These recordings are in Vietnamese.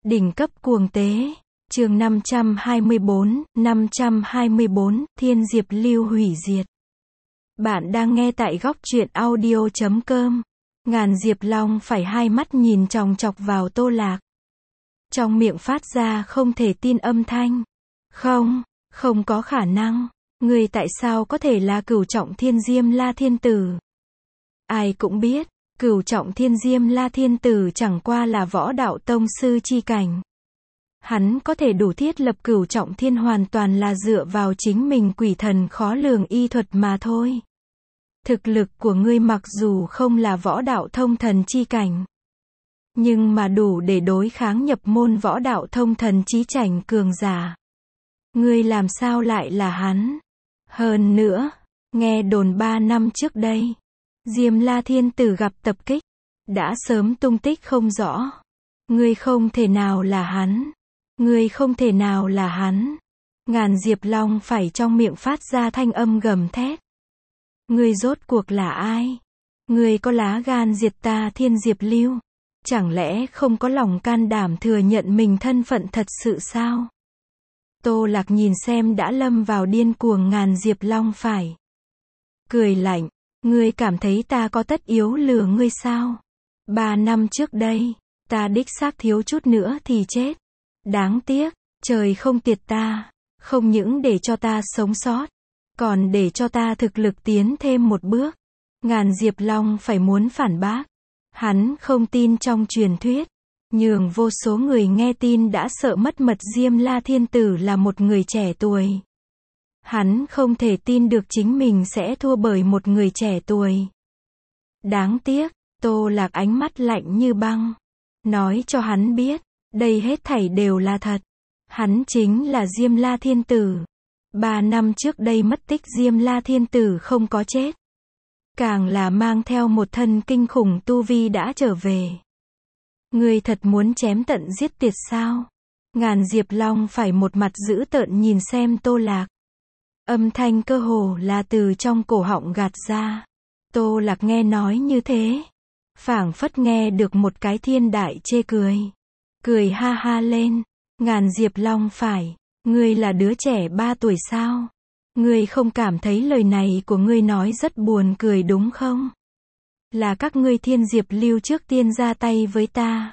Đỉnh cấp cuồng tế. Chương 524, Thiên Diệp Lưu hủy diệt. Bạn đang nghe tại góc truyện audio.com. Ngàn Diệp Long phải hai mắt nhìn chòng chọc vào Tô Lạc. Trong miệng phát ra không thể tin âm thanh. Không có khả năng. Người tại sao có thể là Cửu Trọng Thiên Diêm La Thiên Tử? Ai cũng biết, Cửu Trọng Thiên Diêm La Thiên Tử chẳng qua là võ đạo tông sư chi cảnh. Hắn có thể đủ thiết lập Cửu Trọng Thiên hoàn toàn là dựa vào chính mình quỷ thần khó lường y thuật mà thôi. Thực lực của ngươi mặc dù không là võ đạo thông thần chi cảnh, nhưng mà đủ để đối kháng nhập môn võ đạo thông thần chí chảnh cường giả. Ngươi làm sao lại là hắn? Hơn nữa, nghe đồn 3 năm trước đây, Diêm La Thiên Tử gặp tập kích, đã sớm tung tích không rõ. Ngươi không thể nào là hắn. Ngươi không thể nào là hắn. Ngàn Diệp Long phải trong miệng phát ra thanh âm gầm thét. Ngươi rốt cuộc là ai? Ngươi có lá gan diệt ta Thiên Diệp Lưu? Chẳng lẽ không có lòng can đảm thừa nhận mình thân phận thật sự sao? Tô Lạc nhìn xem đã lâm vào điên cuồng Ngàn Diệp Long phải cười lạnh. Ngươi cảm thấy ta có tất yếu lừa ngươi sao? 3 năm trước đây, ta đích xác thiếu chút nữa thì chết. Đáng tiếc, trời không tiệt ta, không những để cho ta sống sót, còn để cho ta thực lực tiến thêm một bước. Ngàn Diệp Long phải muốn phản bác. Hắn không tin trong truyền thuyết, nhường vô số người nghe tin đã sợ mất mật Diêm La Thiên Tử là một người trẻ tuổi. Hắn không thể tin được chính mình sẽ thua bởi một người trẻ tuổi. Đáng tiếc, Tô Lạc ánh mắt lạnh như băng, nói cho hắn biết, đây hết thảy đều là thật. Hắn chính là Diêm La Thiên Tử. 3 năm trước đây mất tích Diêm La Thiên Tử không có chết, càng là mang theo một thân kinh khủng tu vi đã trở về. Ngươi thật muốn chém tận giết tuyệt sao? Ngàn Diệp Long phải một mặt dữ tợn nhìn xem Tô Lạc. Âm thanh cơ hồ là từ trong cổ họng gạt ra. Tô Lạc nghe nói như thế, phảng phất nghe được một cái thiên đại chê cười. Cười ha ha lên. Ngàn Diệp Long phải, ngươi là đứa trẻ 3 tuổi sao? Ngươi không cảm thấy lời này của ngươi nói rất buồn cười đúng không? Là các ngươi Thiên Diệp Lưu trước tiên ra tay với ta.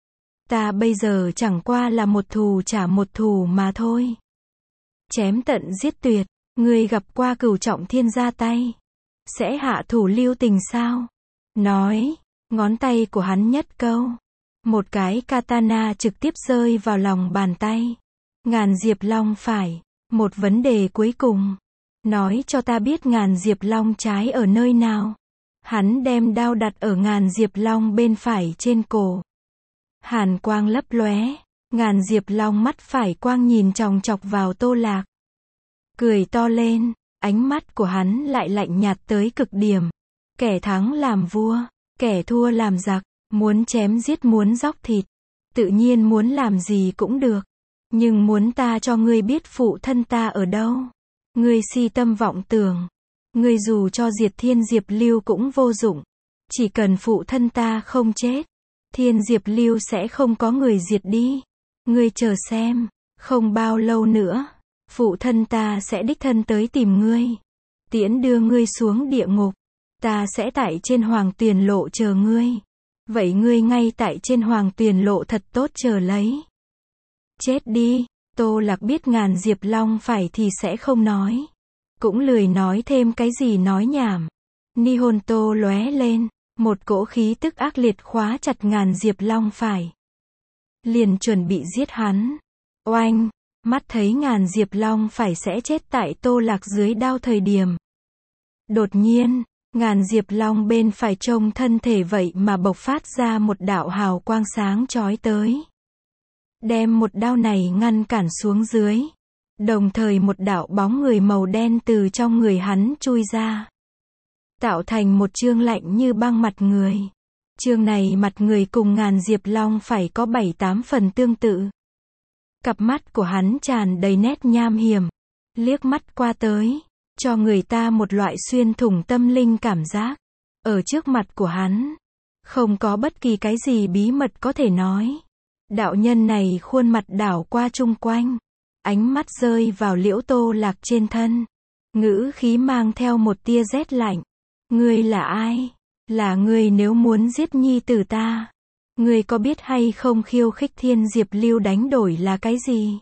Ta bây giờ chẳng qua là một thù trả một thù mà thôi. Chém tận giết tuyệt, ngươi gặp qua Cửu Trọng Thiên ra tay, sẽ hạ thủ lưu tình sao? Nói, ngón tay của hắn nhất câu, một cái katana trực tiếp rơi vào lòng bàn tay. Ngàn Diệp Long phải, một vấn đề cuối cùng. Nói cho ta biết Ngàn Diệp Long trái ở nơi nào. Hắn đem đao đặt ở Ngàn Diệp Long bên phải trên cổ. Hàn quang lấp lóe. Ngàn Diệp Long mắt phải quang nhìn chòng chọc vào Tô Lạc. Cười to lên, ánh mắt của hắn lại lạnh nhạt tới cực điểm. Kẻ thắng làm vua, kẻ thua làm giặc. Muốn chém giết muốn dóc thịt, tự nhiên muốn làm gì cũng được. Nhưng muốn ta cho ngươi biết phụ thân ta ở đâu, ngươi si tâm vọng tưởng. Ngươi dù cho diệt Thiên Diệp Lưu cũng vô dụng. Chỉ cần phụ thân ta không chết, Thiên Diệp Lưu sẽ không có người diệt đi. Ngươi chờ xem, không bao lâu nữa, phụ thân ta sẽ đích thân tới tìm ngươi, tiễn đưa ngươi xuống địa ngục. Ta sẽ tại trên Hoàng Tuyền Lộ chờ ngươi. Vậy ngươi ngay tại trên Hoàng Tuyền Lộ thật tốt chờ lấy. Chết đi. Tô Lạc biết Ngàn Diệp Long phải thì sẽ không nói, cũng lười nói thêm cái gì nói nhảm. Nihon Tô lóe lên, một cỗ khí tức ác liệt khóa chặt Ngàn Diệp Long phải, liền chuẩn bị giết hắn. Oanh, mắt thấy Ngàn Diệp Long phải sẽ chết tại Tô Lạc dưới đao thời điểm, đột nhiên, Ngàn Diệp Long bên phải trông thân thể vậy mà bộc phát ra một đạo hào quang sáng chói tới, đem một đao này ngăn cản xuống dưới. Đồng thời một đạo bóng người màu đen từ trong người hắn chui ra, tạo thành một chương lạnh như băng mặt người. Chương này mặt người cùng Ngàn Diệp Long phải có 7-8 phần tương tự. Cặp mắt của hắn tràn đầy nét nham hiểm, liếc mắt qua tới, cho người ta một loại xuyên thủng tâm linh cảm giác. Ở trước mặt của hắn, không có bất kỳ cái gì bí mật có thể nói. Đạo nhân này khuôn mặt đảo qua chung quanh, ánh mắt rơi vào Liễu Tô Lạc trên thân, ngữ khí mang theo một tia rét lạnh. Ngươi là ai? Là ngươi nếu muốn giết nhi tử ta. Ngươi có biết hay không khiêu khích Thiên Diệp Lưu đánh đổi là cái gì?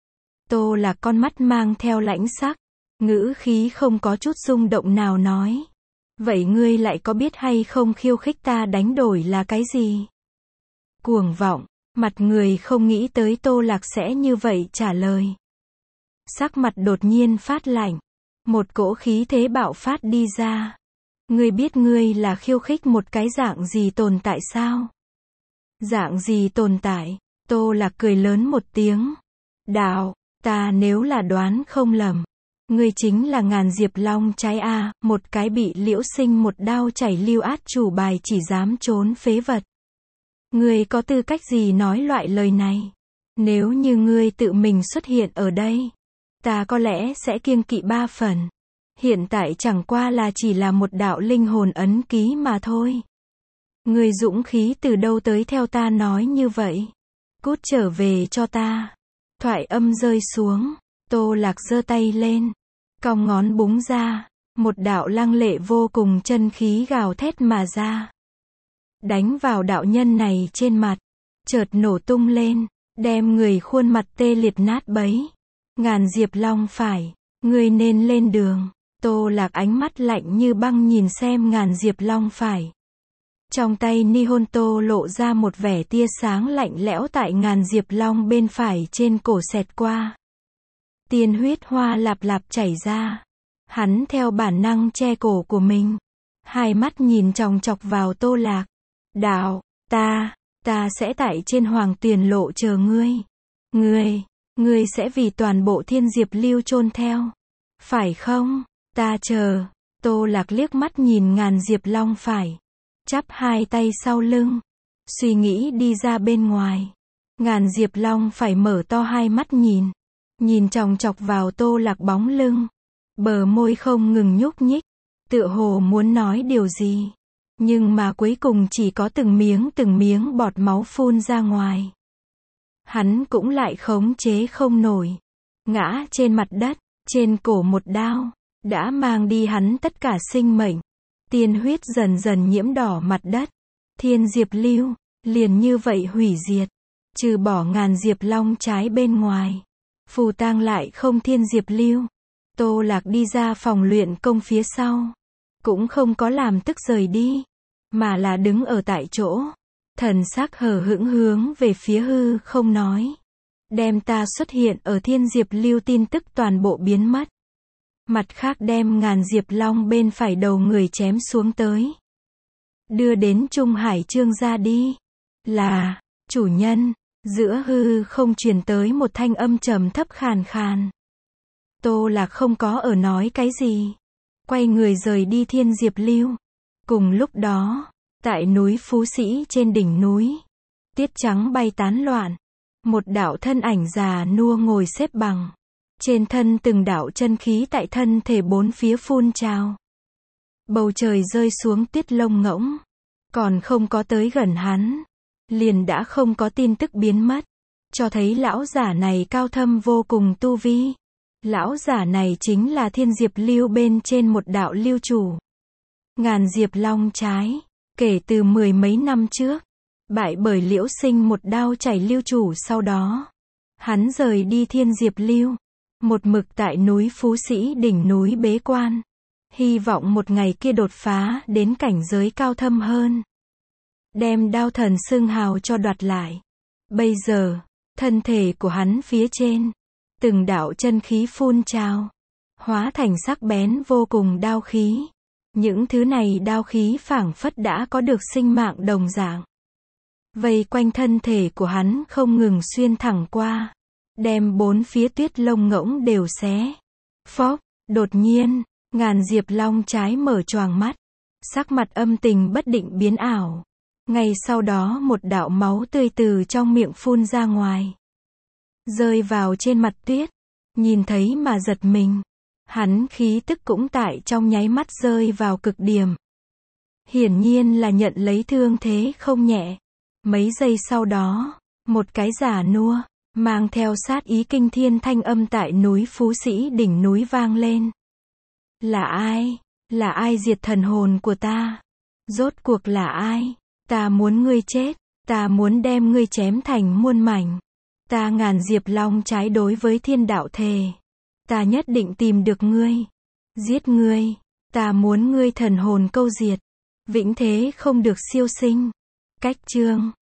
Tô Lạc con mắt mang theo lãnh sắc, ngữ khí không có chút rung động nào nói. Vậy ngươi lại có biết hay không khiêu khích ta đánh đổi là cái gì? Cuồng vọng, mặt người không nghĩ tới Tô Lạc sẽ như vậy trả lời. Sắc mặt đột nhiên phát lạnh, một cỗ khí thế bạo phát đi ra. Ngươi biết ngươi là khiêu khích một cái dạng gì tồn tại sao? Dạng gì tồn tại? Tô Lạc cười lớn một tiếng. Đạo, ta nếu là đoán không lầm, ngươi chính là Ngàn Diệp Long trái a, một cái bị Liễu Sinh một đao chảy lưu át chủ bài chỉ dám trốn phế vật. Ngươi có tư cách gì nói loại lời này? Nếu như ngươi tự mình xuất hiện ở đây, ta có lẽ sẽ kiêng kỵ 3 phần. Hiện tại chẳng qua là chỉ là một đạo linh hồn ấn ký mà thôi. Ngươi dũng khí từ đâu tới theo ta nói như vậy? Cút trở về cho ta. Thoại âm rơi xuống, Tô Lạc giơ tay lên, cong ngón búng ra, một đạo lăng lệ vô cùng chân khí gào thét mà ra. Đánh vào đạo nhân này trên mặt, chợt nổ tung lên, đem người khuôn mặt tê liệt nát bấy. Ngàn Diệp Long phải, ngươi nên lên đường. Tô Lạc ánh mắt lạnh như băng nhìn xem Ngàn Diệp Long phải. Trong tay Nihonto lộ ra một vẻ tia sáng lạnh lẽo tại Ngàn Diệp Long bên phải trên cổ xẹt qua. Tiên huyết hoa lạp lạp chảy ra. Hắn theo bản năng che cổ của mình. Hai mắt nhìn chòng chọc vào Tô Lạc. Đạo, ta sẽ tại trên Hoàng Tuyền Lộ chờ ngươi. Ngươi sẽ vì toàn bộ Thiên Diệp Lưu chôn theo. Phải không? Ta chờ. Tô Lạc liếc mắt nhìn Ngàn Diệp Long phải. Chắp hai tay sau lưng. Suy nghĩ đi ra bên ngoài. Ngàn Diệp Long phải mở to hai mắt nhìn. Nhìn chòng chọc vào Tô Lạc bóng lưng. Bờ môi không ngừng nhúc nhích. Tựa hồ muốn nói điều gì. Nhưng mà cuối cùng chỉ có từng miếng bọt máu phun ra ngoài. Hắn cũng lại khống chế không nổi. Ngã trên mặt đất, trên cổ một đao. Đã mang đi hắn tất cả sinh mệnh. Tiên huyết dần dần nhiễm đỏ mặt đất. Thiên Diệp Lưu, liền như vậy hủy diệt. Trừ bỏ Ngàn Diệp Long trái bên ngoài. Phù tang lại không Thiên Diệp Lưu. Tô Lạc đi ra phòng luyện công phía sau. Cũng không có làm tức rời đi. Mà là đứng ở tại chỗ. Thần sắc hờ hững hướng về phía hư không nói. Đem ta xuất hiện ở Thiên Diệp Lưu tin tức toàn bộ biến mất. Mặt khác đem Ngàn Diệp Long bên phải đầu người chém xuống tới. Đưa đến Trung Hải Trương gia đi. Là, chủ nhân, giữa hư không truyền tới một thanh âm trầm thấp khàn khàn. Tô Lạc không có ở nói cái gì. Quay người rời đi Thiên Diệp Lưu. Cùng lúc đó, tại núi Phú Sĩ trên đỉnh núi, tiết trắng bay tán loạn. Một đạo thân ảnh già nua ngồi xếp bằng. Trên thân từng đạo chân khí tại thân thể bốn phía phun trào. Bầu trời rơi xuống tuyết lông ngỗng. Còn không có tới gần hắn. Liền đã không có tin tức biến mất. Cho thấy lão giả này cao thâm vô cùng tu vi. Lão giả này chính là Thiên Diệp Lưu bên trên một đạo lưu chủ. Ngàn Diệp Long trái. Kể từ 10 mấy năm trước. Bại bởi Liễu Sinh một đao chảy lưu chủ sau đó. Hắn rời đi Thiên Diệp Lưu. Một mực tại núi Phú Sĩ đỉnh núi bế quan. Hy vọng một ngày kia đột phá đến cảnh giới cao thâm hơn. Đem đao thần xưng hào cho đoạt lại. Bây giờ, thân thể của hắn phía trên. Từng đạo chân khí phun trào. Hóa thành sắc bén vô cùng đao khí. Những thứ này đao khí phảng phất đã có được sinh mạng đồng dạng. Vây quanh thân thể của hắn không ngừng xuyên thẳng qua. Đem bốn phía tuyết lông ngỗng đều xé. Phốc, đột nhiên, Ngàn Diệp Long trái mở choàng mắt. Sắc mặt âm tình bất định biến ảo. Ngay sau đó một đạo máu tươi từ trong miệng phun ra ngoài. Rơi vào trên mặt tuyết. Nhìn thấy mà giật mình. Hắn khí tức cũng tại trong nháy mắt rơi vào cực điểm. Hiển nhiên là nhận lấy thương thế không nhẹ. Mấy giây sau đó, Một cái già nua, mang theo sát ý kinh thiên thanh âm tại núi Phú Sĩ đỉnh núi vang lên. Là ai? Là ai diệt thần hồn của ta? Rốt cuộc là ai? Ta muốn ngươi chết, ta muốn đem ngươi chém thành muôn mảnh. Ta ngàn diệp long trái đối với thiên đạo thề. Ta nhất định tìm được ngươi, giết ngươi, ta muốn ngươi thần hồn câu diệt, vĩnh thế không được siêu sinh. Cách chương